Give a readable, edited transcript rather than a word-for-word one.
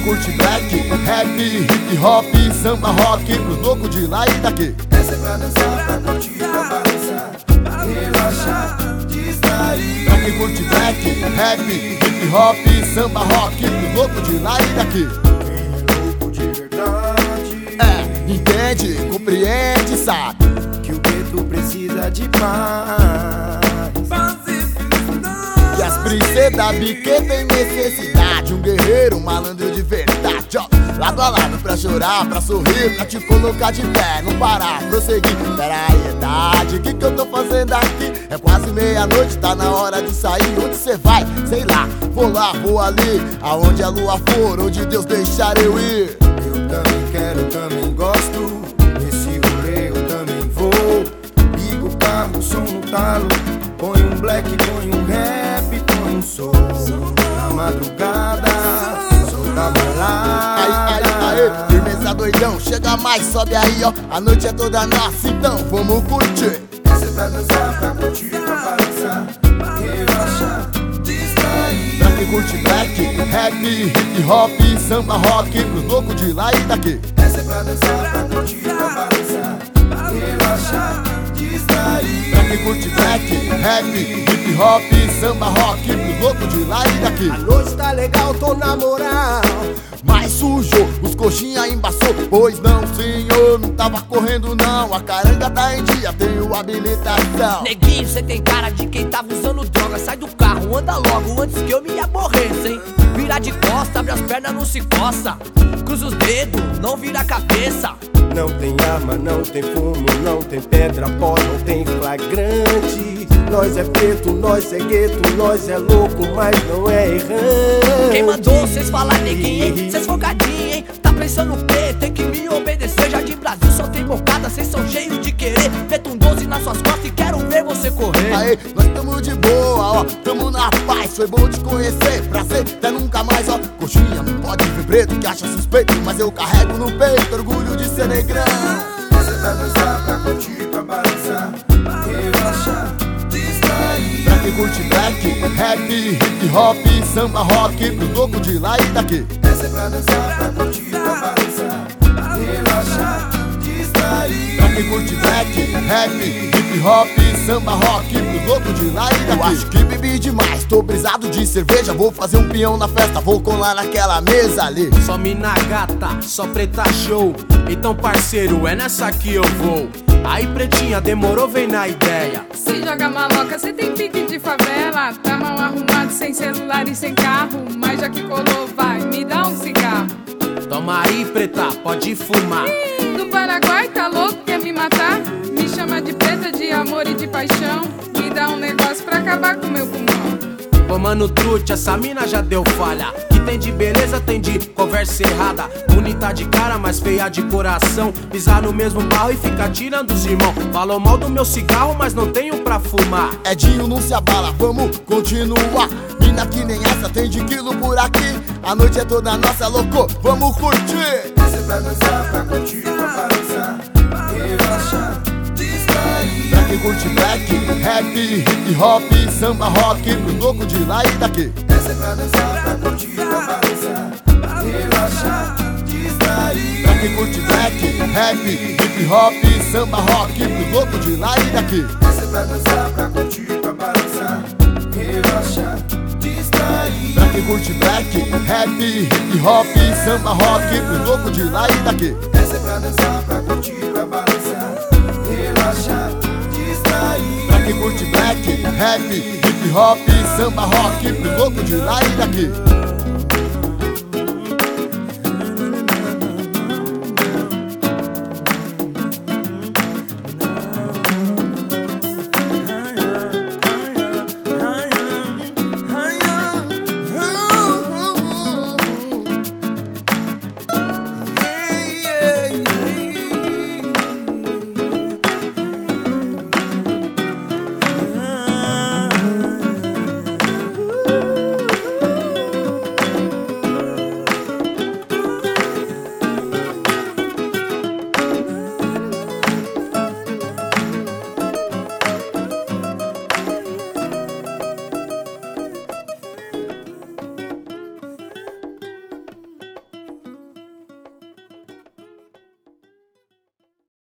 curte black, rap, hip hop, samba rock, pros loucos de lá e daqui. Essa é pra dançar, pra curtir, pra balançar, pra relaxar, distrair. Pra quem curte black, rap, hip hop, samba rock, pros loucos de lá e daqui. Quem louco de verdade Entende, compreende, sabe que o gueto precisa de paz. E as princesas da biquê tem necessidade. Um guerreiro, um malandro de verdade, ó. Lado a lado pra chorar, pra sorrir, pra te colocar de pé, não parar, prosseguir. Pera aí, idade, que eu tô fazendo aqui? É quase meia-noite, tá na hora de sair. Onde cê vai? Sei lá, vou lá, vou ali. Aonde a lua for, onde Deus deixar eu ir. Eu também quero, eu também gosto. Nesse rolê eu também vou. Ligo o carro, som no talo. Põe um black, põe um rap, põe um som. Na madrugada, som da balada. Aí, firmeza doidão, chega mais, sobe aí, ó. A noite é toda nossa, então vamos curtir. Essa é pra dançar, pra curtir, pra balançar, pra relaxar, distrair. Pra quem curte black, rap, hip hop, samba rock, pros loucos de lá e daqui. Essa é pra dançar, pra curtir, pra balançar, pra relaxar, distrair. Pra quem curte black, rap, hip hop, samba rock, pros loucos de lá e daqui. A noite tá legal, tô na moral. Mas sujou, os coxinha embaçou. Pois não, senhor, não tava correndo não. A caranga tá em dia, tenho habilitação. Neguinho, cê tem cara de quem tava usando droga. Sai do carro, anda logo antes que eu me aborreça, hein? Vira de costa, abre as pernas, não se coça. Cruza os dedos, não vira a cabeça. Não tem arma, não tem fumo, não tem pedra, pó, não tem flagrante. Nós é preto, nós é gueto, nós é louco, mas não é errante. Quem mandou cês falar neguinho, hein? Cês folgadinho, hein? Tá pensando o quê? Tem que me obedecer. Jardim Brasil só tem bocada, cês são cheios de querer. Meto um 12 nas suas costas e quero ver você correr. Aê, nós tamo de boa, ó, tamo na paz. Foi bom te conhecer, prazer, até nunca mais, ó. Coxinha, não pode ver preto, que acha suspeito, mas eu carrego no peito, orgulho de ser negrão. Essa é pra dançar, pra curtir, pra balançar, pra relaxar, distrair. Pra quem curte black, rap, hip hop, samba rock, pros loucos de lá e daqui. Essa é pra dançar, pra curtir, pra balançar, pra relaxar, distrair. Pra quem curte black, rap, hip hop, samba rock, pros loucos de lá e daqui. Eu acho que bebi demais, tô brisado de cerveja. Vou fazer um peão na festa, vou colar naquela mesa ali. Só mina gata, só preta show. Então parceiro, é nessa que eu vou. Aí pretinha, demorou, vem na ideia. Se joga maloca, cê tem pique de favela. Tá mal arrumado, sem celular e sem carro. Mas já que colou, vai, me dá um cigarro. Toma aí, preta, pode fumar. Do Paraguai, tá louco, quer me matar? Me chama de preta, de amor e de paixão. Me dá um negócio pra acabar com meu pulmão. Pô, mano, trude, essa mina já deu falha. Que tem de beleza, tem de conversa errada. Bonita de cara, mas feia de coração. Pisar no mesmo barro e ficar tirando os irmãos. Falou mal do meu cigarro, mas não tenho pra fumar. Edinho, não se abala, vamos continuar. Mina que nem essa, tem de quilo por aqui. A noite é toda nossa, louco, vamos curtir. Essa é pra dançar, pra curtir, pra balançar, pra relaxar, distrair. Pra quem curte black, rap, hip hop, samba rock, pros loucos de lá e daqui. Essa é pra dançar, pra curtir, pra balançar, pra relaxar, distrair. Pra quem curte black, rap, hip hop, samba rock, pros loucos de lá e daqui. Essa é pra dançar, pra curtir, pra balançar, relaxar, distrair. Pra quem curte black, rap, hip hop, samba rock, pros loucos de lá e daqui. Essa é pra dançar, pra curtir, pra balançar, relaxar, distrair. Pra quem curte black, rap, hip hop, samba rock, pros loucos de lá e daqui.